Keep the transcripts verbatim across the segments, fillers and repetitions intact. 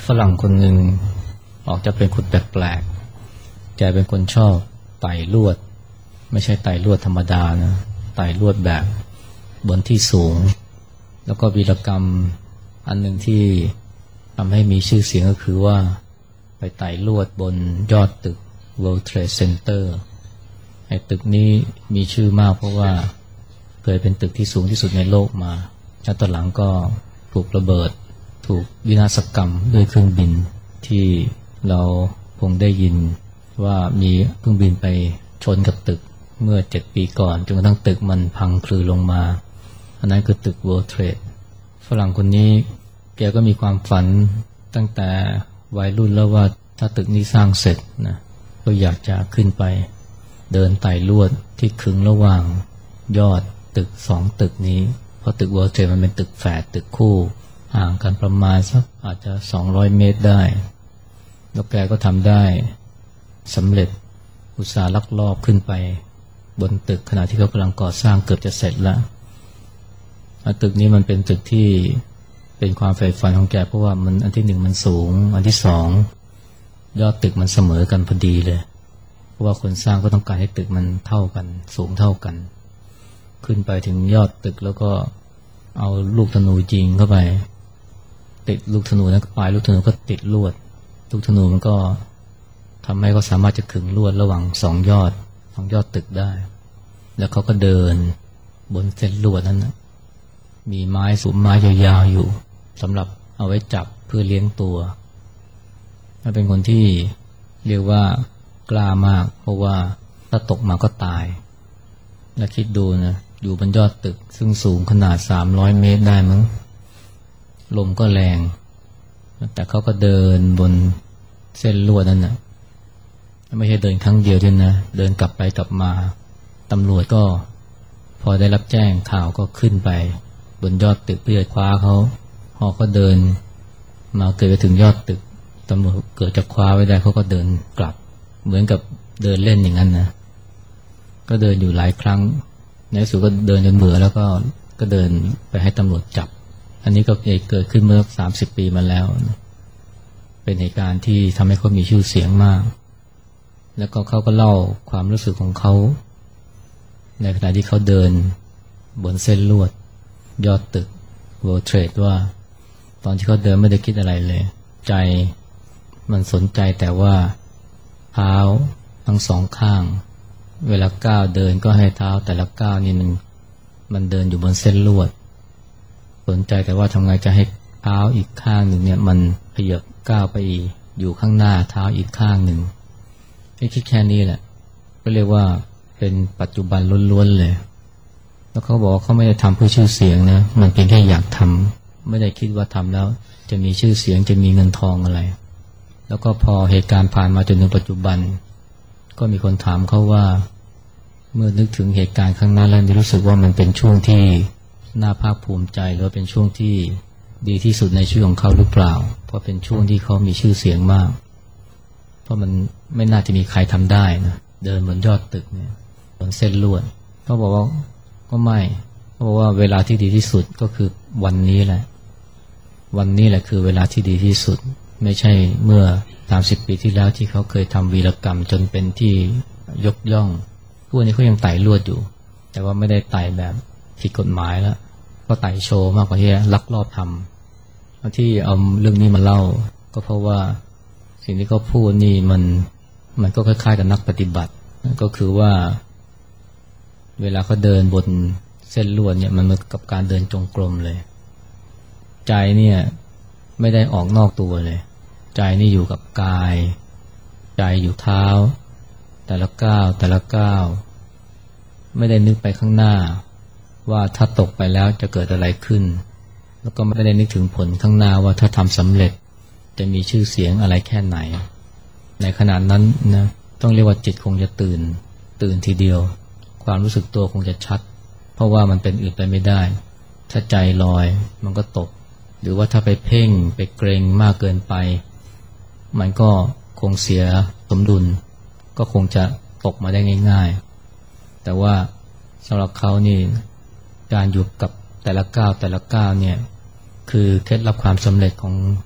ฝรั่งคนหนึ่งออกจะเป็นคนแปลกๆแกเป็นคนชอบไต่ลวดไม่ใช่ไต่ลวดธรรมดานะไต่ลวดแบบบนที่สูงแล้วก็วีรกรรมอันหนึ่งที่ทำให้มีชื่อเสียงก็คือว่าไปไต่ลวดบนยอดตึก World Trade Center ไอ้ตึกนี้มีชื่อมากเพราะว่าเคยเป็นตึกที่สูงที่สุดในโลกมาแล้วตอนหลังก็ถูกระเบิดถูกวินาศกรรมด้วยเครื่องบินที่เราคงได้ยินว่ามีเครื่องบินไปชนกับตึกเมื่อเจ็ดปีก่อนจนกระทั่งตึกมันพังคลือลงมาอันนั้นคือตึก World Trade ฝรั่งคนนี้แกก็มีความฝันตั้งแต่วัยรุ่นแล้วว่าถ้าตึกนี้สร้างเสร็จนะก็อยากจะขึ้นไปเดินไต่ลวดที่ขึงระหว่างยอดตึกสองตึกนี้เพราะตึก World Trade มันเป็นตึกแฝดตึกคู่ห่างกันประมาณสักอาจจะสองร้อยเมตรได้แล้วแกก็ทำได้สำเร็จอุตสาห์ลักลอบขึ้นไปบนตึกขณะที่เขากำลังก่อสร้างเกือบจะเสร็จแล้วตึกนี้มันเป็นตึกที่เป็นความใฝ่ฝันของแกเพราะว่ามันอันที่หนึ่งมันสูงอันที่สองยอดตึกมันเสมอกันพอดีเลยเพราะว่าคนสร้างก็ต้องการให้ตึกมันเท่ากันสูงเท่ากันขึ้นไปถึงยอดตึกแล้วก็เอาลูกธนูยิงเข้าไปติดลูกธนูนั้นปลายลูกธนูก็ติดลวดลูกธนูมันก็ทำให้เขาสามารถจะขึงลวดระหว่างสองยอดสองยอดตึกได้แล้วเขาก็เดินบนเส้นลวดนั้นนะมีไม้สูงไม้ยาวๆอยู่สำหรับเอาไว้จับเพื่อเลี้ยงตัวเป็นคนที่เรียกว่ากล้ามากเพราะว่าถ้าตกมาก็ตายแล้วคิดดูนะอยู่บนยอดตึกซึ่งสูงขนาดสามร้อยเมตรได้มั้งลมก็แรงแต่เขาก็เดินบนเส้นลวดนั่นนะไม่ใช่เดินครั้งเดียวด้วยนะเดินกลับไปกลับมาตำรวจก็พอได้รับแจ้งข่าวก็ขึ้นไปบนยอดตึกเพื่อคว้าเขาพอเขาเดินมาเกิดไปถึงยอดตึกตำรวจเกิดจะคว้าไว้ได้เขาก็เดินกลับเหมือนกับเดินเล่นอย่างนั้นนะก็เดินอยู่หลายครั้งในที่สุดก็เดินจนเบื่อแล้วก็ก็เดินไปให้ตำรวจจับอันนี้ก็เกิดขึ้นเมื่อสามสิบปีมาแล้วเป็นเหตุการณ์ที่ทำให้เขามีชื่อเสียงมากแล้วก็เขาก็เล่าความรู้สึกของเขาในขณะที่เขาเดินบนเส้นลวดยอดตึก World Trade ว่าตอนที่เขาเดินไม่ได้คิดอะไรเลยใจมันสนใจแต่ว่าเท้าทั้งสองข้างเวลาก้าวเดินก็ให้เท้าแต่ละก้าวนี่มันมันเดินอยู่บนเส้นลวดสนใจแต่ว่าทำไงจะให้เท้าอีกข้างหนึ่งเนี่ยมันขยับก้าวไปอยู่ข้างหน้าเท้าอีกข้างหนึ่งให้คิดแค่นี้แหละก็เรียกว่าเป็นปัจจุบันล้วนๆเลยแล้วเขาบอกว่าเขาไม่ได้ทำเพื่อชื่อเสียงนะมันเพียงแค่อยากทำไม่ได้คิดว่าทำแล้วจะมีชื่อเสียงจะมีเงินทองอะไรแล้วก็พอเหตุการณ์ผ่านมาจนถึงปัจจุบันก็มีคนถามเขาว่าเมื่อนึกถึงเหตุการณ์ข้างหน้าแล้วรู้สึกว่ามันเป็นช่วงที่น่าภาคภูมิใจหรือเป็นช่วงที่ดีที่สุดในชีวิตของเขาหรือเปล่าเพราะเป็นช่วงที่เขามีชื่อเสียงมากเพราะมันไม่น่าจะมีใครทำได้นะเดินบนยอดตึกเนี่ยบนเส้นลวดเขาบอกว่าก็ไม่เขาบอกว่าเวลาที่ดีที่สุดก็คือวันนี้แหละวันนี้แหละคือเวลาที่ดีที่สุดไม่ใช่เมื่อสามสิบปีที่แล้วที่เขาเคยทำวีรกรรมจนเป็นที่ยกย่องพวกนี้เขายังไต่ลวดอยู่แต่ว่าไม่ได้ไต่แบบผิดกฎหมายแล้วก็ไต่โชว์มากกว่าที่ลักลอบทำที่เอาเรื่องนี้มาเล่าก็เพราะว่าสิ่งที่เขาพูดนี่มันมันก็คล้ายๆกับนักปฏิบัติก็คือว่าเวลาเขาเดินบนเส้นลวดเนี่ยมันเหมือนกับการเดินจงกรมเลยใจเนี่ยไม่ได้ออกนอกตัวเลยใจนี่อยู่กับกายใจอยู่เท้าแต่ละก้าวแต่ละก้าวไม่ได้นึกไปข้างหน้าว่าถ้าตกไปแล้วจะเกิดอะไรขึ้นแล้วก็ไม่ได้นึกถึงผลข้างหน้าว่าถ้าทำสำเร็จจะมีชื่อเสียงอะไรแค่ไหนในขณะนั้นนะต้องเรียกว่าจิตคงจะตื่นตื่นทีเดียวความรู้สึกตัวคงจะชัดเพราะว่ามันเป็นอื่นไปไม่ได้ถ้าใจลอยมันก็ตกหรือว่าถ้าไปเพ่งไปเกรงมากเกินไปมันก็คงเสียสมดุลก็คงจะตกมาได้ง่ายๆแต่ว่าสำหรับเขานี่การอยู่กับแต่ละก้าวแต่ละก้าวเนี่ยคือเคล็ดลับความสำเร็จของ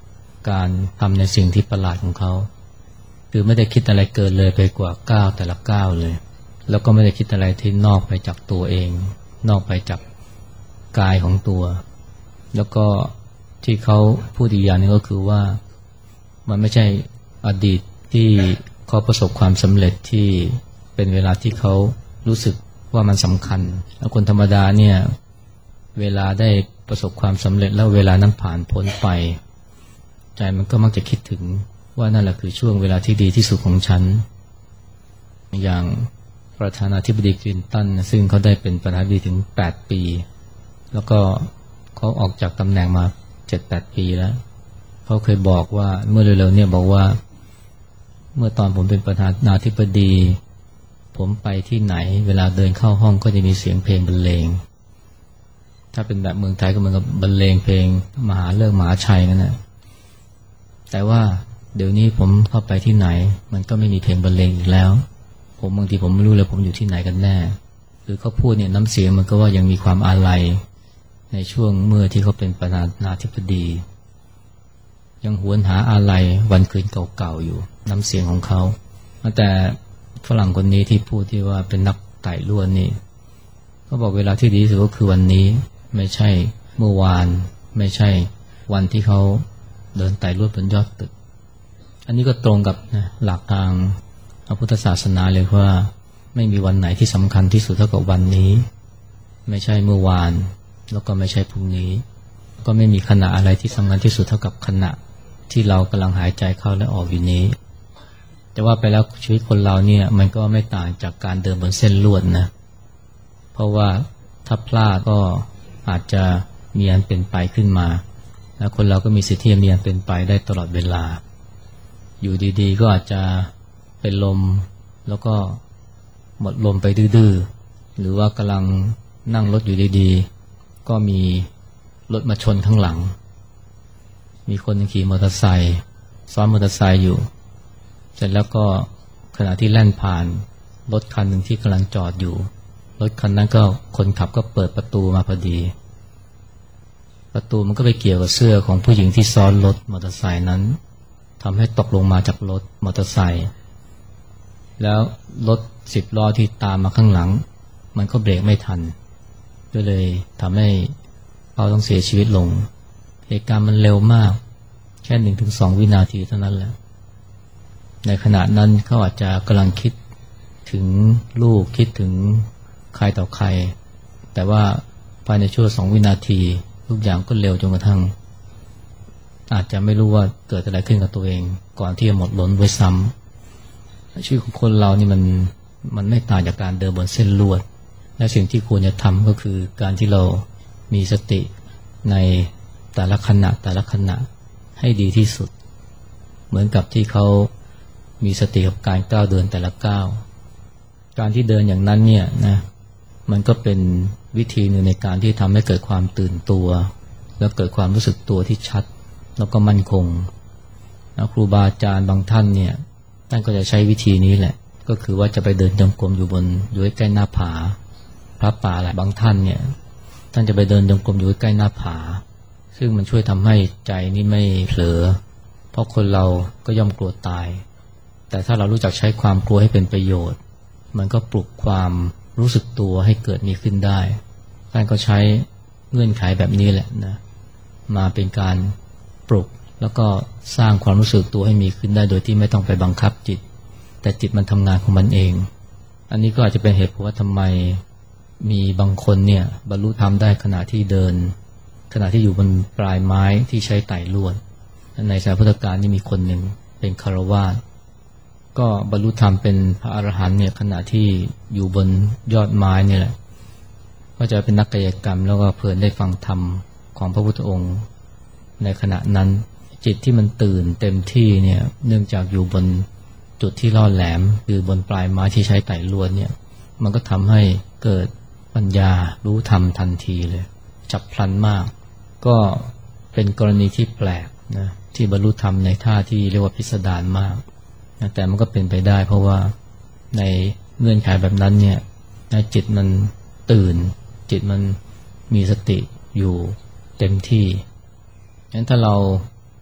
การทำในสิ่งที่ประหลาดของเขาคือไม่ได้คิดอะไรเกินเลยไปกว่าก้าวแต่ละก้าวเลยแล้วก็ไม่ได้คิดอะไรที่นอกไปจากตัวเองนอกไปจากกายของตัวแล้วก็ที่เขาพูดอีกอย่างนึงก็คือว่ามันไม่ใช่อดีตที่เขาประสบความสำเร็จที่เป็นเวลาที่เขารู้สึกว่ามันสำคัญแล้วคนธรรมดาเนี่ยเวลาได้ประสบความสำเร็จแล้วเวลานั้นผ่านพ้นไปใจมันก็มักจะคิดถึงว่านั่นแหละคือช่วงเวลาที่ดีที่สุดของฉันอย่างประธานาธิบดีคลินตันซึ่งเขาได้เป็นประธานาธิบดีถึงแปดปีแล้วก็เขาออกจากตำแหน่งมา เจ็ดแปด ปีแล้วเขาเคยบอกว่าเมื่อเร็วๆเนี่ยบอกว่าเมื่อตอนผมเป็นประธานาธิบดีผมไปที่ไหนเวลาเดินเข้าห้องก็จะมีเสียงเพลงบรรเลงถ้าเป็นแบบเมืองไทยก็เหมือนกับบรรเลงเพลงมหาเลิกษ์มหาชัยนั่นแหละแต่ว่าเดี๋ยวนี้ผมเข้าไปที่ไหนมันก็ไม่มีเพลงบรรเลงอีกแล้วผมบางทีผมไม่รู้เลยผมอยู่ที่ไหนกันแน่คือเขาพูดเนี่ยน้ำเสียงมันก็ว่ายังมีความอาลัยในช่วงเมื่อที่เขาเป็นประธานาธิบดียังหวนหาอาลัยวันคืนเก่าๆอยู่น้ำเสียงของเขาแต่ฝรั่งคนนี้ที่พูดที่ว่าเป็นนักไต่ลวดนี่เขาบอกเวลาที่ดีที่สุดก็คือวันนี้ไม่ใช่เมื่อวานไม่ใช่วันที่เขาเดินไต่ลวดบนยอดตึกอันนี้ก็ตรงกับนะหลักทางพระพุทธศาสนาเลยว่าไม่มีวันไหนที่สำคัญที่สุดเท่ากับวันนี้ไม่ใช่เมื่อวานแล้วก็ไม่ใช่พรุ่งนี้ก็ไม่มีขณะอะไรที่สำคัญที่สุดเท่ากับขณะที่เรากำลังหายใจเข้าและออกอยู่นี้แต่ว่าไปแล้วชีวิตคนเราเนี่ยมันก็ไม่ต่างจากการเดินบนเส้นลวดนะเพราะว่าถ้าพลาดก็อาจจะมีอันเป็นไปขึ้นมาแล้วคนเราก็มีสิทธิ์ที่จะมีอันเป็นไปได้ตลอดเวลาอยู่ดีๆก็อาจจะเป็นลมแล้วก็หมดลมไปดื้อๆหรือว่ากำลังนั่งรถอยู่ดีๆก็มีรถมาชนข้างหลังมีคนขี่มอเตอร์ไซค์ซ้อนมอเตอร์ไซค์อยู่เสร็จแล้วก็ขณะที่แล่นผ่านรถคันหนึ่งที่กำลังจอดอยู่รถคันนั้นก็คนขับก็เปิดประตูมาพอดีประตูมันก็ไปเกี่ยวกับเสื้อของผู้หญิงที่ซ้อนรถมอเตอร์ไซค์นั้นทำให้ตกลงมาจากรถมอเตอร์ไซค์แล้วรถสิบล้อที่ตามมาข้างหลังมันก็เบรกไม่ทันก็เลยทำให้เขาต้องเสียชีวิตลงเหตุการณ์มันเร็วมากแค่หนึ่งถึงสองวินาทีเท่านั้นแหละในขณะนั้นเขาอาจจะกำลังคิดถึงลูกคิดถึงใครต่อใครแต่ว่าภายในช่วงสองวินาทีทุกอย่างก็เร็วจนกระทั่งอาจจะไม่รู้ว่าเกิดอะไรขึ้นกับตัวเองก่อนที่จะหมดล้นไว้ซ้ำชีวิตของคนเรานี่มันมันไม่ต่างจากการเดินบนเส้นลวดและสิ่งที่ควรจะทำก็คือการที่เรามีสติในแต่ละขณะแต่ละขณะให้ดีที่สุดเหมือนกับที่เขามีสติกับการก้าวเดินแต่ละก้าวการที่เดินอย่างนั้นเนี่ยนะมันก็เป็นวิธีหนึ่งในการที่ทำให้เกิดความตื่นตัวแล้วเกิดความรู้สึกตัวที่ชัดแล้วก็มั่นคงแล้วครูบาอาจารย์บางท่านเนี่ยท่านก็จะใช้วิธีนี้แหละก็คือว่าจะไปเดินจงกรมอยู่บนอยู่ใกล้หน้าผาพระป่าหลายบางท่านเนี่ยท่านจะไปเดินจงกรมอยู่ใกล้หน้าผาซึ่งมันช่วยทำให้ใจนี่ไม่เผลอเพราะคนเราก็ย่อมกลัวตายแต่ถ้าเรารู้จักใช้ความกลัวให้เป็นประโยชน์มันก็ปลุกความรู้สึกตัวให้เกิดมีขึ้นได้ท่านก็ใช้เงื่อนไขแบบนี้แหละนะมาเป็นการปลุกแล้วก็สร้างความรู้สึกตัวให้มีขึ้นได้โดยที่ไม่ต้องไปบังคับจิตแต่จิตมันทำงานของมันเองอันนี้ก็อาจจะเป็นเหตุผลว่าทำไมมีบางคนเนี่ยบรรลุธรรมได้ขณะที่เดินขณะที่อยู่บนปลายไม้ที่ใช้ไต่ลวดในสมัยพุทธกาลนี่มีคนหนึ่งเป็นคฤหัสถ์ก็บรรลุธรรมเป็นพระอรหันต์เนี่ยขณะที่อยู่บนยอดไม้นี่แหละก็จะเป็นนักกายกรรมแล้วก็เพลินได้ฟังธรรมของพระพุทธองค์ในขณะนั้นจิตที่มันตื่นเต็มที่เนี่ยเนื่องจากอยู่บนจุดที่ล่อแหลมคือบนปลายไม้ที่ใช้ไต่ลวดเนี่ยมันก็ทำให้เกิดปัญญารู้ธรรมทันทีเลยฉับพลันมากก็เป็นกรณีที่แปลกนะที่บรรลุธรรมในท่าที่เรียกว่าพิสดารมากนะแต่มันก็เป็นไปได้เพราะว่าในเงื่อนไขแบบนั้นเนี่ยจิตมันตื่นจิตมันมีสติอยู่เต็มที่งั้นถ้าเรา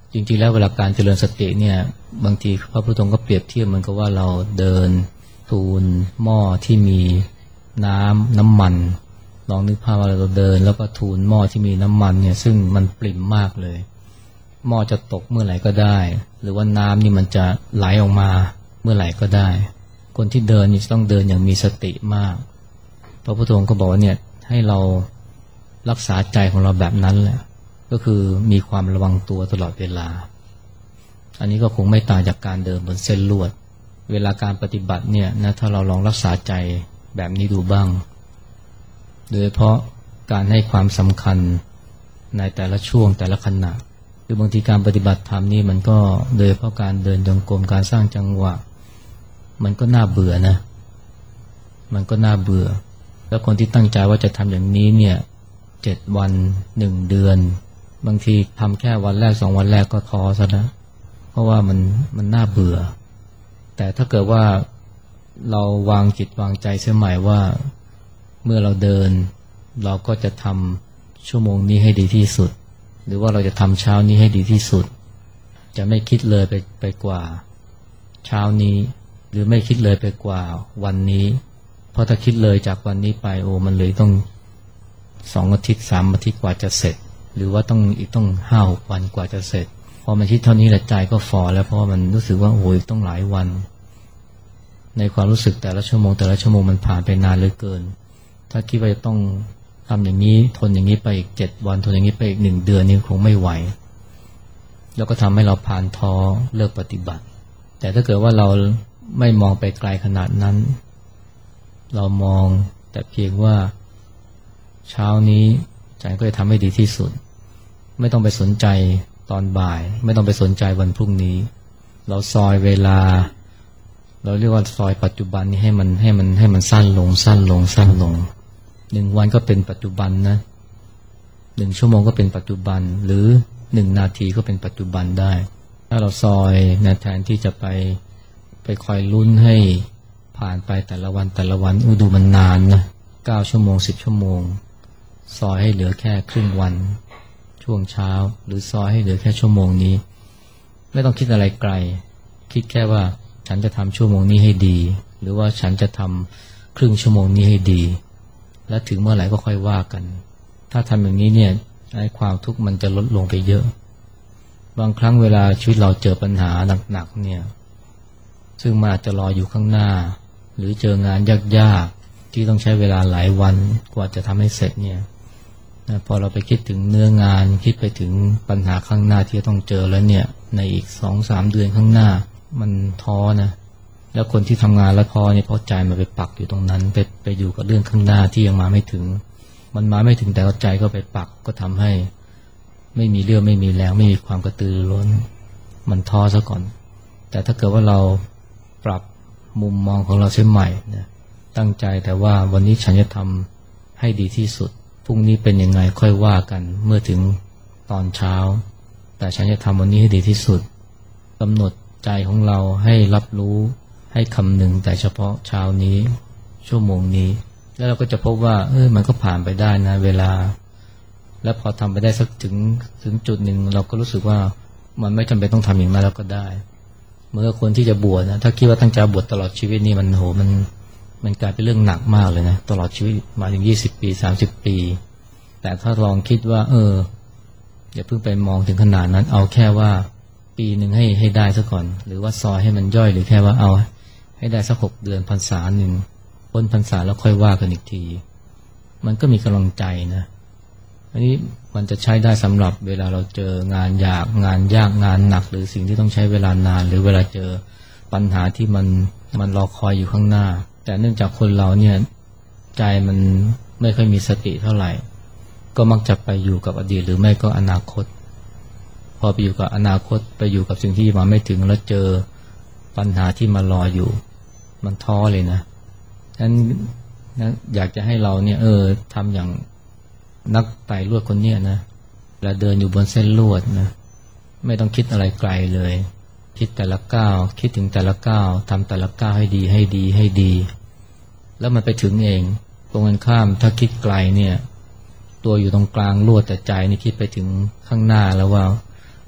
จริงๆแล้วเวลาการเจริญสติเนี่ยบางทีพระพุทธองค์ก็เปรียบเทียบเหมือนกับว่าเราเดินทูลหม้อที่มีน้ำน้ำมันลองนึกภาพว่าเราเดินแล้วก็ทูลหม้อที่มีน้ำมันเนี่ยซึ่งมันปริ่มมากเลยหม้อจะตกเมื่อไหร่ก็ได้หรือว่าน้ำนี่มันจะไหลออกมาเมื่อไหร่ก็ได้คนที่เดินนี่ต้องเดินอย่างมีสติมากพระพุทธองค์ก็บอกว่าเนี่ยให้เรารักษาใจของเราแบบนั้นแหละก็คือมีความระวังตัวตลอดเวลาอันนี้ก็คงไม่ต่างจากการเดินบนเส้นลวดเวลาการปฏิบัติเนี่ยนะถ้าเราลองรักษาใจแบบนี้ดูบ้างโดยเฉพาะการให้ความสำคัญในแต่ละช่วงแต่ละขณะคือบางทีการปฏิบัติธรรมนี่มันก็โดยเฉพาะการเดินจงกรมการสร้างจังหวะมันก็น่าเบื่อนะมันก็น่าเบื่อแล้วคนที่ตั้งใจว่าจะทำอย่างนี้เนี่ยเจ็ดวันหนึ่งเดือนบางทีทำแค่วันแรกสองวันแรกก็ท้อซะนะเพราะว่ามันมันน่าเบื่อแต่ถ้าเกิดว่าเราวางจิตวางใจเสียใหม่ว่าเมื่อเราเดินเราก็จะทำชั่วโมงนี้ให้ดีที่สุดหรือว่าเราจะทำเช้านี้ให้ดีที่สุดจะไม่คิดเลยไปไปกว่าเช้านี้หรือไม่คิดเลยไปกว่าวันนี้เพราะถ้าคิดเลยจากวันนี้ไปโอ้มันเลยต้องสองอาทิตย์สามอาทิตย์กว่าจะเสร็จหรือว่าต้องอีกต้องห้าหกวันกว่าจะเสร็จพอมันคิดเท่านี้แหละใจก็ฝ่อแล้วเพราะมันรู้สึกว่าโอ้ยต้องหลายวันในความรู้สึกแต่ละชั่วโมงแต่ละชั่วโมงมันผ่านไปนานเหลือเกินถ้าคิดว่าจะต้องทำอย่างนี้ทนอย่างนี้ไปอีกเจ็ดวันทนอย่างนี้ไปอีกหนึ่งเดือนนี่คงไม่ไหวแล้วก็ทำให้เราผ่านท้อเลิกปฏิบัติแต่ถ้าเกิดว่าเราไม่มองไปไกลขนาดนั้นเรามองแต่เพียงว่าเช้านี้ใจก็จะทำให้ดีที่สุดไม่ต้องไปสนใจตอนบ่ายไม่ต้องไปสนใจวันพรุ่งนี้เราซอยเวลาเราเรียกว่าซอยปัจจุบันนี้ให้มันให้มันให้มันสั้นลงสั้นลงสั้นลงหนึ่งวันก็เป็นปัจจุบันนะหนึ่งชั่วโมงก็เป็นปัจจุบันหรือหนึ่งนาทีก็เป็นปัจจุบันได้ถ้าเราซอยนะแทนที่จะไปไปคอยลุ้นให้ผ่านไปแต่ละวันแต่ละวันอู้ดูมันนานนะเก้าชั่วโมงสิบชั่วโมงซอยให้เหลือแค่ครึ่งวันช่วงเช้าหรือซอยให้เหลือแค่ชั่วโมงนี้ไม่ต้องคิดอะไรไกลคิดแค่ว่าฉันจะทำชั่วโมงนี้ให้ดีหรือว่าฉันจะทำครึ่งชั่วโมงนี้ให้ดีและถึงเมื่อไหร่ก็ค่อยว่ากันถ้าทำอย่างนี้เนี่ยไอ้ความทุกข์มันจะลดลงไปเยอะบางครั้งเวลาชีวิตเราเจอปัญหาหนักๆเนี่ยซึ่งมันอาจจะรออยู่ข้างหน้าหรือเจองานยากๆที่ต้องใช้เวลาหลายวันกว่าจะทำให้เสร็จเนี่ยพอเราไปคิดถึงเนื้องานคิดไปถึงปัญหาข้างหน้าที่จะต้องเจอแล้วเนี่ยในอีก สองถึงสาม เดือนข้างหน้ามันท้อนะแล้วคนที่ทำงานแล้วท้อเนี่ยเพราะใจมันไปปักอยู่ตรงนั้นไปไปอยู่กับเรื่องข้างหน้าที่ยังมาไม่ถึงมันมาไม่ถึงแต่ใจก็ไปปักก็ทำให้ไม่มีเรี่ยวไม่มีแรงไม่มีความกระตือรือร้นมันท้อซะก่อนแต่ถ้าเกิดว่าเราปรับมุมมองของเราเสียใหม่นะตั้งใจแต่ว่าวันนี้ฉันจะทำให้ดีที่สุดพรุ่งนี้เป็นยังไงค่อยว่ากันเมื่อถึงตอนเช้าแต่ฉันจะทำวันนี้ให้ดีที่สุดกำหนดใจของเราให้รับรู้ให้คำนึงแต่เฉพาะเช้านี้ชั่วโมงนี้แล้วเราก็จะพบว่าเออมันก็ผ่านไปได้นะเวลาแล้วพอทำไปได้สักถึงถึงจุดหนึ่งเราก็รู้สึกว่ามันไม่จำเป็นต้องทำอย่างนั้นแล้วก็ได้เมื่อคนที่จะบวชนะถ้าคิดว่าตั้งใจบวชตลอดชีวิตนี่มันโหมันมันกลายเป็นเรื่องหนักมากเลยนะตลอดชีวิตมาถึงยี่สิบปีสามสิบปีแต่ถ้าลองคิดว่าเอออย่าเพิ่งไปมองถึงขนาดนั้นเอาแค่ว่าปีหนึ่งให้ให้ได้ซะก่อนหรือว่าซอยให้มันย่อยหรือแค่ว่าเอาให้ได้สักหกเดือนพรรษาหนึ่งพ้นพรรษาแล้วค่อยว่ากันอีกทีมันก็มีกำลังใจนะอันนี้มันจะใช้ได้สำหรับเวลาเราเจองานยากงานยากงานหนักหรือสิ่งที่ต้องใช้เวลานานหรือเวลาเจอปัญหาที่มันมันรอคอยอยู่ข้างหน้าแต่เนื่องจากคนเราเนี่ยใจมันไม่ค่อยมีสติเท่าไหร่ก็มักจะไปอยู่กับอดีตหรือไม่ก็อนาคตพอไปอยู่กับอนาคตไปอยู่กับสิ่งที่มาไม่ถึงแล้วเจอปัญหาที่มารออยู่มันท้อเลยนะฉะนั้นนะอยากจะให้เราเนี่ยเออทำอย่างนักไต่ลวดคนเนี้ยนะเวลาเดินอยู่บนเส้นลวดนะไม่ต้องคิดอะไรไกลเลยคิดแต่ละก้าวคิดถึงแต่ละก้าวทำแต่ละก้าวให้ดีให้ดีให้ดีแล้วมันไปถึงเองตรงกันข้ามถ้าคิดไกลเนี่ยตัวอยู่ตรงกลางลวดแต่ใจนี่คิดไปถึงข้างหน้าแล้วว่า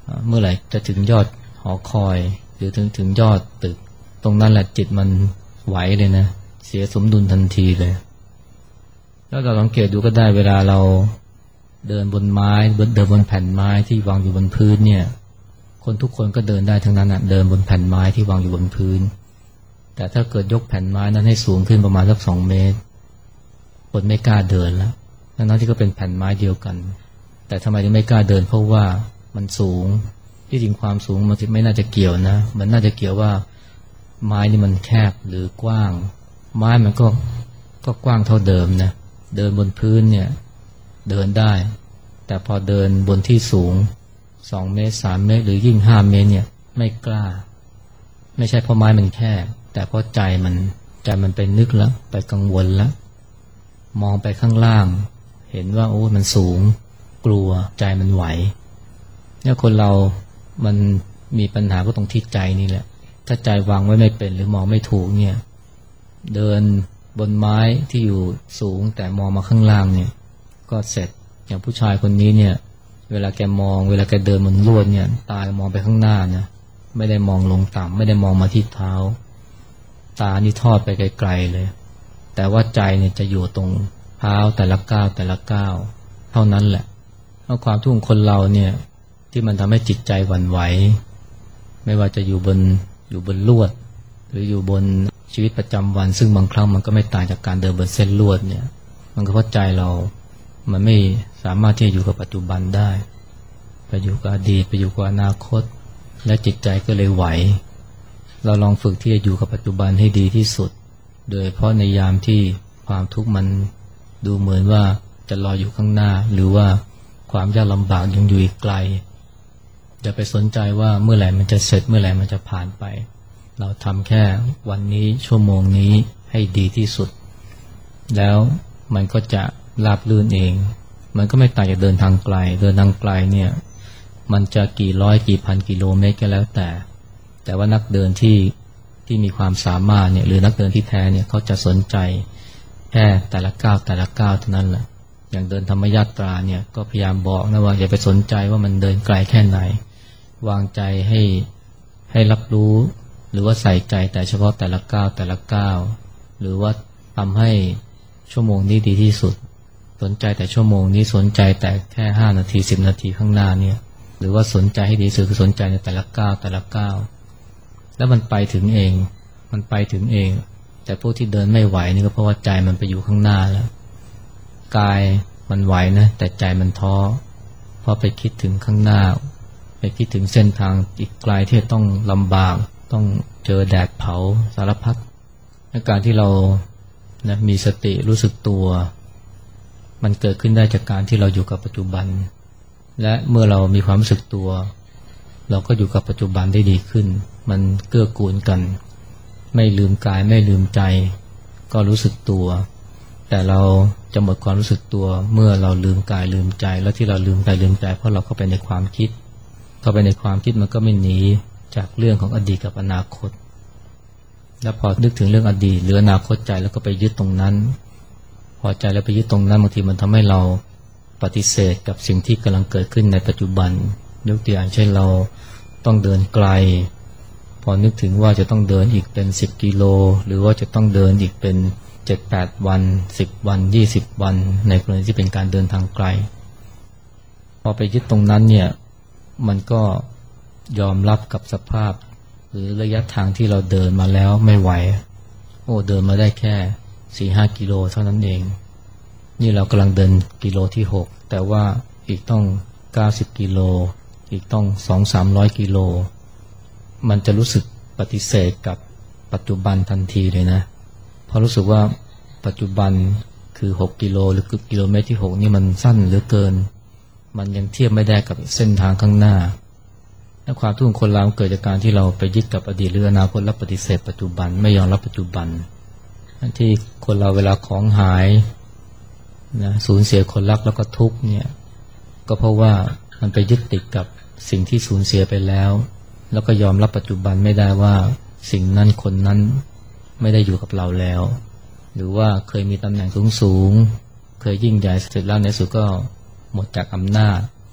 เมื่อไหร่จะถึงยอดหอคอยหรือถึงถึงยอดตึกตรงนั้นแหละจิตมันไหวเลยนะเสียสมดุลทันทีเลยแล้วเราสังเกตดูก็ได้เวลาเราเดินบนไม้เดินบนแผ่นไม้ที่วางอยู่บนพื้นเนี่ยคนทุกคนก็เดินได้ทั้งนั้นนะเดินบนแผ่นไม้ที่วางอยู่บนพื้นแต่ถ้าเกิดยกแผ่นไม้นั้นให้สูงขึ้นประมาณสักสองเมตรคนไม่กล้าเดินแล้วทั้งที่ก็เป็นแผ่นไม้เดียวกันแต่ทำไมถึงไม่กล้าเดินเพราะว่ามันสูงที่จริงความสูงมันไม่น่าจะเกี่ยวนะมันน่าจะเกี่ยวว่าไม้นี่มันแคบหรือกว้างไม้มันก็ก็กว้างเท่าเดิมนะเดินบนพื้นเนี่ยเดินได้แต่พอเดินบนที่สูงสองเมตรสามเมตรหรือยิ่งห้าเมตรเนี่ยไม่กล้าไม่ใช่เพราะไม้มันแคบแต่เพราะใจมันใจมันไปนึกแล้วไปกังวลแล้วมองไปข้างล่างเห็นว่าโอ้มันสูงกลัวใจมันไหวเนี่ยคนเรามันมีปัญหาก็ตรงที่ใจนี่แหละถ้าใจวางไว้ไม่เป็นหรือมองไม่ถูกเนี่ยเดินบนไม้ที่อยู่สูงแต่มองมาข้างล่างเนี่ยก็เสร็จอย่างผู้ชายคนนี้เนี่ยเวลาแกมองเวลาแกเดินบนลวดเนี่ยตามองไปข้างหน้านะไม่ได้มองลงต่ำไม่ได้มองมาที่เท้าตานี่ทอดไปไกลๆเลยแต่ว่าใจเนี่ยจะอยู่ตรงเท้าแต่ละก้าวแต่ละก้าวเท่านั้นแหละเพราะความทุกข์ของคนเราเนี่ยที่มันทำให้จิตใจหวั่นไหวไม่ว่าจะอยู่บนอยู่บนลวดหรืออยู่บนชีวิตประจำวันซึ่งบางครั้งมันก็ไม่ต่างจากการเดินบนเส้นลวดเนี่ยมันก็เพราะใจเรามันไม่สามารถที่จะอยู่กับปัจจุบันได้ไปอยู่กับอดีตไปอยู่กับอนาคตและจิตใจก็เลยไหวเราลองฝึกที่จะอยู่กับปัจจุบันให้ดีที่สุดโดยเพราะในยามที่ความทุกข์มันดูเหมือนว่าจะรออยู่ข้างหน้าหรือว่าความยากลำบากยังอยู่อีกไกลอย่าไปสนใจว่าเมื่อไหร่มันจะเสร็จเมื่อไหร่มันจะผ่านไปเราทำแค่วันนี้ชั่วโมงนี้ให้ดีที่สุดแล้วมันก็จะราบรื่นเองมันก็ไม่ต่างจากเดินทางไกลเดินทางไกลเนี่ยมันจะกี่ร้อยกี่พันกิโลเมตรก็แล้วแต่แต่ว่านักเดินที่ที่มีความสามารถเนี่ยหรือนักเดินที่แท้เนี่ยเขาจะสนใจแค่แต่ละก้าวแต่ละก้าวเท่านั้นแหละอย่างเดินธรรมยาตราเนี่ยก็พยายามบอกนะว่าอย่าไปสนใจว่ามันเดินไกลแค่ไหนวางใจให้ให้รับรู้หรือว่าใส่ใจแต่เฉพาะแต่ละก้าวแต่ละก้าวหรือว่าทำให้ชั่วโมงนี้ดีที่สุดสนใจแต่ชั่วโมงนี้สนใจแต่แค่ห้านาทีสิบนาทีข้างหน้าเนี่ยหรือว่าสนใจให้ดีสุดคือสนใจในแต่ละก้าวแต่ละก้าวแล้วมันไปถึงเองมันไปถึงเองแต่พวกที่เดินไม่ไหวนี่ก็เพราะว่าใจมันไปอยู่ข้างหน้าแล้วกายมันไหวนะแต่ใจมันท้อเพราะไปคิดถึงข้างหน้าไปคิดถึงเส้นทางอีกไกลที่ต้องลำบากต้องเจอแดดเผาสารพัดในการที่เรานะมีสติรู้สึกตัวมันเกิดขึ้นได้จากการที่เราอยู่กับปัจจุบันและเมื่อเรามีความรู้สึกตัวเราก็อยู่กับปัจจุบันได้ดีขึ้นมันเกื้อกูลกันไม่ลืมกายไม่ลืมใจก็รู้สึกตัวแต่เราจะหมดความรู้สึกตัวเมื่อเราลืมกายลืมใจแล้วที่เราลืมกายลืมใจเพราะเราเข้าไปในความคิดเข้าไปในความคิดมันก็ไม่หนีจากเรื่องของอดีตกับอนาคตแล้วพอนึกถึงเรื่องอดีตหรืออนาคตใจแล้วก็ไปยึดตรงนั้นพอใจแล้วไปยึดตรงนั้นบางทีมันทำให้เราปฏิเสธกับสิ่งที่กำลังเกิดขึ้นในปัจจุบันยกตัวอย่างเช่นเราต้องเดินไกลพอนึกถึงว่าจะต้องเดินอีกเป็นสิบกิโลหรือว่าจะต้องเดินอีกเป็นเจ็ดแปดวันสิบวันยี่สิบวันในกรณีที่เป็นการเดินทางไกลพอไปยึดตรงนั้นเนี่ยมันก็ยอมรับกับสภาพหรือระยะทางที่เราเดินมาแล้วไม่ไหวโอ้เดินมาได้แค่สี่ห้ากิโลเท่านั้นเองนี่เรากำลังเดินกิโลที่หกแต่ว่าอีกต้องเก้าสิบกิโลอีกต้องสองสามร้อยกิโลมันจะรู้สึกปฏิเสธกับปัจจุบันทันทีเลยนะเพราะรู้สึกว่าปัจจุบันคือหกกิโลหรือกิโลเมตรที่หกนี่มันสั้นเหลือเกินมันยังเทียบไม่ได้กับเส้นทางข้างหน้าและความทุกข์ของคนเราเกิดจากการที่เราไปยึดกับอดีตหรืออนาคตและปฏิเสธปัจจุบันไม่ยอมรับปัจจุบันที่คนเราเวลาของหายนะสูญเสียคนรักแล้วก็ทุกข์เนี่ยก็เพราะว่ามันไปยึดติดกับสิ่งที่สูญเสียไปแล้วแล้วก็ยอมรับปัจจุบันไม่ได้ว่าสิ่งนั้นคนนั้นไม่ได้อยู่กับเราแล้วหรือว่าเคยมีตำแหน่งสูงสูงเคยยิ่งใหญ่เสร็จแล้วในสุดก็หมดจากอำนาจ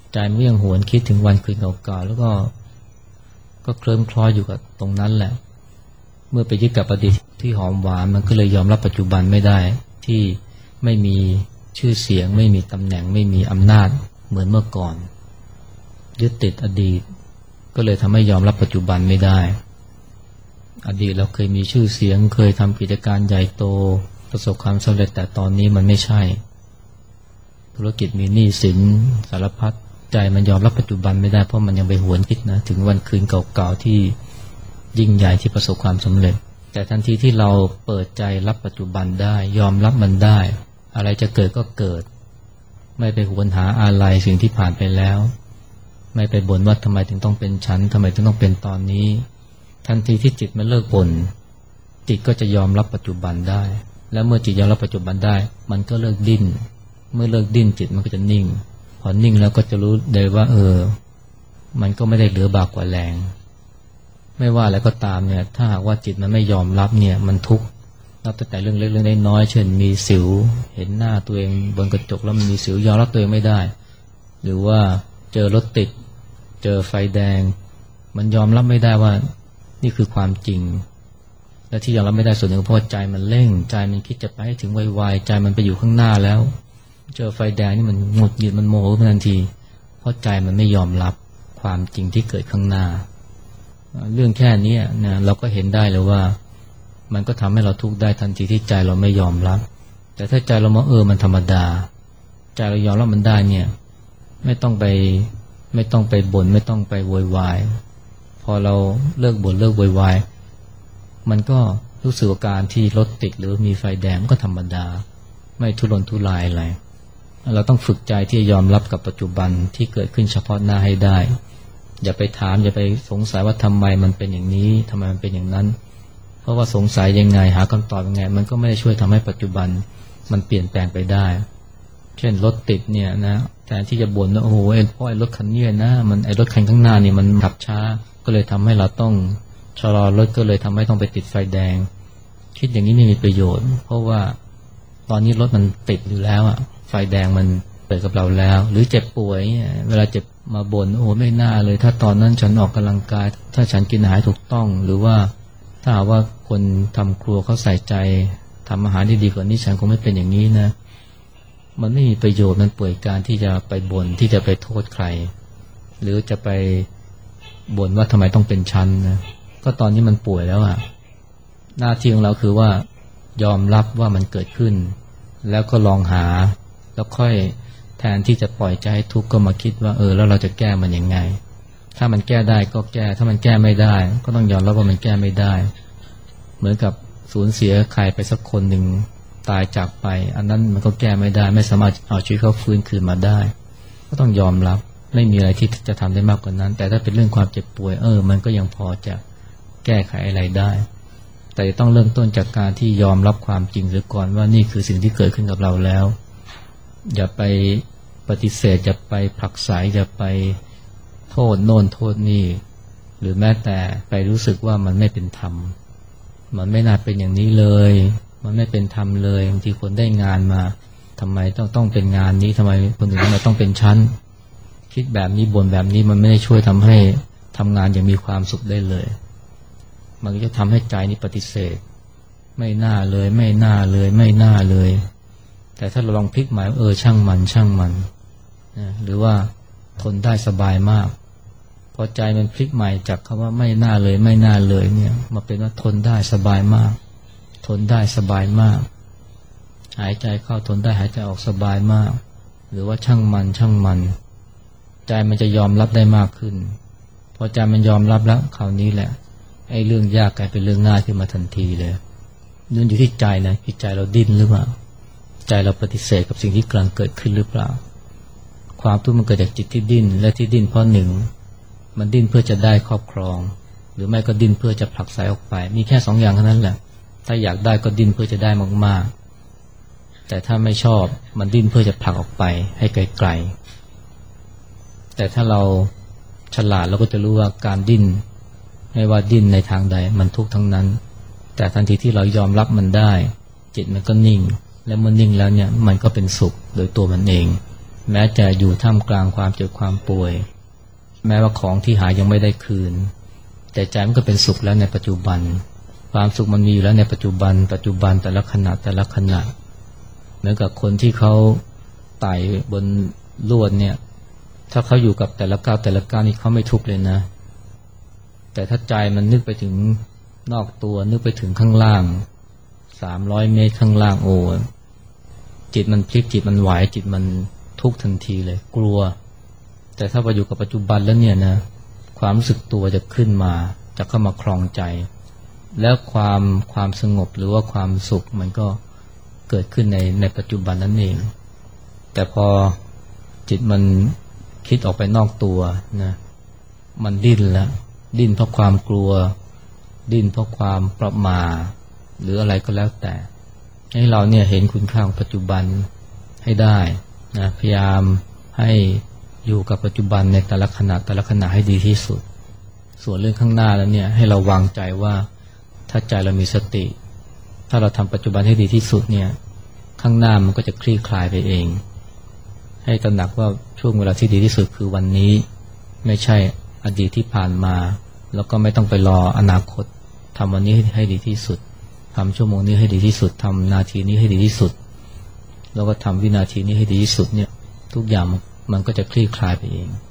ใจมันยังหวนคิดถึงวันคืนเก่าๆแล้วก็ก็เคลิ้มคล้อยอยู่กับตรงนั้นแหละเมื่อไปยึดกับอดีตที่หอมหวานมันก็เลยยอมรับปัจจุบันไม่ได้ที่ไม่มีชื่อเสียงไม่มีตำแหน่งไม่มีอำนาจเหมือนเมื่อก่อนยึดติดอดีตก็เลยทำให้ยอมรับปัจจุบันไม่ได้อดีตเราเคยมีชื่อเสียงเคยทำกิจการใหญ่โตประสบความสำเร็จแต่ตอนนี้มันไม่ใช่ธุรกิจมีหนี้สินสารพัดใจมันยอมรับปัจจุบันไม่ได้เพราะมันยังไปหวนคิดนะถึงวันคืนเก่าๆที่ยิ่งใหญ่ที่ประสบความสำเร็จแต่ทันทีที่เราเปิดใจรับปัจจุบันได้ยอมรับมันได้อะไรจะเกิดก็เกิดไม่ไปหวนหาอะไรสิ่งที่ผ่านไปแล้วไม่ไปบ่นว่าทำไมถึงต้องเป็นฉันทำไมถึงต้องเป็นตอนนี้ทันทีที่จิตมันเลิกบ่นจิตก็จะยอมรับปัจจุบันได้และเมื่อจิตยอมรับปัจจุบันได้มันก็เลิกดิ้นเมื่อเลิกดิ้นจิตมันก็จะนิ่งพอนิ่งแล้วก็จะรู้ได้ว่าเออมันก็ไม่ได้เหลือบากกว่าแรงไม่ว่าอะไรก็ตามเนี่ยถ้าหากว่าจิตมันไม่ยอมรับเนี่ยมันทุกข์นับตั้งแต่เรื่องเล็กเรื่องน้อยเช่นมีสิวเห็นหน้าตัวเองบนกระจกแล้วมันมีสิวยอมรับตัวเองไม่ได้หรือว่าเจอรถติดเจอไฟแดงมันยอมรับไม่ได้ว่านี่คือความจริงและที่ยอมรับไม่ได้ส่วนหนึ่งเพราะใจมันเร่งใจมันคิดจะไปให้ถึงไวๆใจมันไปอยู่ข้างหน้าแล้วเจอไฟแดงนี่มันหงุดหงิดมันโมโหทันทีเพราะใจมันไม่ยอมรับความจริงที่เกิดข้างหน้าเรื่องแค่นี้นะเราก็เห็นได้เลยว่ามันก็ทำให้เราทุกข์ได้ทันทีที่ใจเราไม่ยอมรับแต่ถ้าใจเรามองเออมันธรรมดาใจเรายอมรับมันได้เนี่ยไม่ต้องไปไม่ต้องไปบ่นไม่ต้องไปโวยวายพอเราเลิกบ่นเลิกโวยวายมันก็รู้สึกว่าการที่รถติดหรือมีไฟแดงก็ธรรมดาไม่ทุรนทุรายอะไรเราต้องฝึกใจที่จะยอมรับกับปัจจุบันที่เกิดขึ้นเฉพาะหน้าให้ได้อย่าไปถามอย่าไปสงสัยว่าทำไมมันเป็นอย่างนี้ทำไมมันเป็นอย่างนั้นเพราะว่าสงสัยยังไงหาคำตอบยังไงมันก็ไม่ได้ช่วยทำให้ปัจจุบันมันเปลี่ยนแปลงไปได้เช่นรถติดเนี่ยนะแทนที่จะบ่นว่าโอ้โหไอ้เพราะไอ้รถคันนี้นะมันไอ้รถคันข้างหน้านี่มันขับช้าก็เลยทำให้เราต้องชะลอรถก็เลยทำให้ต้องไปติดไฟแดงคิดอย่างนี้ไม่มีประโยชน์เพราะว่าตอนนี้รถมันติดอยู่แล้วอะไฟแดงมันเปิดกับเราแล้วหรือเจ็บป่วยเวลาเจ็บมาบ่นโอ้ไม่น่าเลยถ้าตอนนั้นฉันออกกำลังกายถ้าฉันกินอาหารถูกต้องหรือว่าถ้าหากว่าคนทำครัวเขาใส่ใจทำอาหารที่ดีกว่านี้ฉันคงไม่เป็นอย่างนี้นะมันไม่มีประโยชน์มันป่วยการที่จะไปบ่นที่จะไปโทษใครหรือจะไปบ่นว่าทำไมต้องเป็นฉันนะก็ตอนนี้มันป่วยแล้วอะหน้าที่ของเราคือว่ายอมรับว่ามันเกิดขึ้นแล้วก็ลองหาแล้วค่อยแทนที่จะปล่อยใจให้ทุกข์ก็มาคิดว่าเออแล้วเราจะแก้มันยังไงถ้ามันแก้ได้ก็แก้ถ้ามันแก้ไม่ได้ก็ต้องยอมรับว่ามันแก้ไม่ได้เหมือนกับสูญเสียใครไปสักคนหนึ่งตายจากไปอันนั้นมันก็แก้ไม่ได้ไม่สามารถเอาชีวิตเขาฟื้นคืนมาได้ก็ต้องยอมรับไม่มีอะไรที่จะทำได้มากกว่านั้นแต่ถ้าเป็นเรื่องความเจ็บป่วยเออมันก็ยังพอจะแก้ไขอะไรได้แต่ต้องเริ่มต้นจากการที่ยอมรับความจริงเสียก่อนว่านี่คือสิ่งที่เกิดขึ้นกับเราแล้วอย่าไปปฏิเสธอย่าไปผลักไสอย่าไปโทษโน่นโทษนี่หรือแม้แต่ไปรู้สึกว่ามันไม่เป็นธรรมมันไม่น่าเป็นอย่างนี้เลยมันไม่เป็นธรรมเลยบางทีคนได้งานมาทำไมต้องต้องเป็นงานนี้ทำไมคนอื่นทำไมต้องเป็นชั้นคิดแบบนี้บ่นแบบนี้มันไม่ได้ช่วยทำให้ทำงานอย่างมีความสุขได้เลยมันจะทำให้ใจนี้ปฏิเสธไม่น่าเลยไม่น่าเลยไม่น่าเลยแต่ถ้าเราลองพลิกหมายเออช่างมันช่างมันนะหรือว่าทนได้สบายมากพอใจมันพลิกใหม่จากคำว่าไม่น่าเลยไม่น่าเลยเนี่ยมาเป็นว่าทนได้สบายมากทนได้สบายมากหายใจเข้าทนได้หายใจออกสบายมากหรือว่าช่างมันช่างมันใจมันจะยอมรับได้มากขึ้นพอใจมันยอมรับแล้วคราวนี้แหละไอ้เรื่องยากกลายเป็นเรื่องง่ายขึ้นมาทันทีเลยนั่นอยู่ที่ใจนะที่ใจเราดิ้นหรือเปล่าใจเราปฏิเสธกับสิ่งที่กำลังเกิดขึ้นหรือเปล่าความทุกข์มันเกิดจากจิตที่ดิ้นและที่ดิ้นเพราะหนึ่งมันดิ้นเพื่อจะได้ครอบครองหรือไม่ก็ดิ้นเพื่อจะผลักไสออกไปมีแค่สองอย่างเท่านั้นแหละถ้าอยากได้ก็ดิ้นเพื่อจะได้มากๆแต่ถ้าไม่ชอบมันดิ้นเพื่อจะผลักออกไปให้ไกลๆแต่ถ้าเราฉลาดเราก็จะรู้ว่าการดิ้นไม่ว่าดิ้นในทางใดมันทุกข์ทั้งนั้นแต่ทันทีที่เรายอมรับมันได้จิตมันก็นิ่งและเมื่อนิ่งแล้วเนี่ยมันก็เป็นสุขโดยตัวมันเองแม้จะอยู่ท่ามกลางความเจ็บความป่วยแม้ว่าของที่หายังไม่ได้คืนแต่ใจมันก็เป็นสุขแล้วในปัจจุบันความสุขมันมีอยู่แล้วในปัจจุบันปัจจุบันแต่ละขณะแต่ละขณะเหมือนกับคนที่เขาไต่บนลวดเนี่ยถ้าเขาอยู่กับแต่ละก้าวแต่ละก้าวนี่เขาไม่ทุกข์เลยนะแต่ถ้าใจมันนึกไปถึงนอกตัวนึกไปถึงข้างล่างสามร้อยเมตรข้างล่างโอ้จิตมันพลิกจิตมันไหวจิตมันทุกข์ทันทีเลยกลัวแต่ถ้าไปอยู่กับปัจจุบันแล้วเนี่ยนะความรู้สึกตัวจะขึ้นมาจะเข้ามาครองใจแล้วความความสงบหรือว่าความสุขมันก็เกิดขึ้นในในปัจจุบันนั่นเองแต่พอจิตมันคิดออกไปนอกตัวนะมันดิ้นแล้วดิ้นเพราะความกลัวดิ้นเพราะความประมาทหรืออะไรก็แล้วแต่ให้เราเนี่ยเห็นคุณค่าของปัจจุบันให้ได้นะพยายามให้อยู่กับปัจจุบันในแต่ละขณะแต่ละขณะให้ดีที่สุดส่วนเรื่องข้างหน้าแล้วเนี่ยให้เราวางใจว่าถ้าใจเรามีสติถ้าเราทำปัจจุบันให้ดีที่สุดเนี่ยข้างหน้ามันก็จะคลี่คลายไปเองให้ตระหนักว่าช่วงเวลาที่ดีที่สุดคือวันนี้ไม่ใช่อดีตที่ผ่านมาแล้วก็ไม่ต้องไปรออนาคตทำวันนี้ให้ดีที่สุดทำชั่วโมงนี้ให้ดีที่สุดทำนาทีนี้ให้ดีที่สุดแล้วก็ทำวินาทีนี้ให้ดีที่สุดเนี่ยทุกอย่างมันก็จะคลี่คลายไปเอง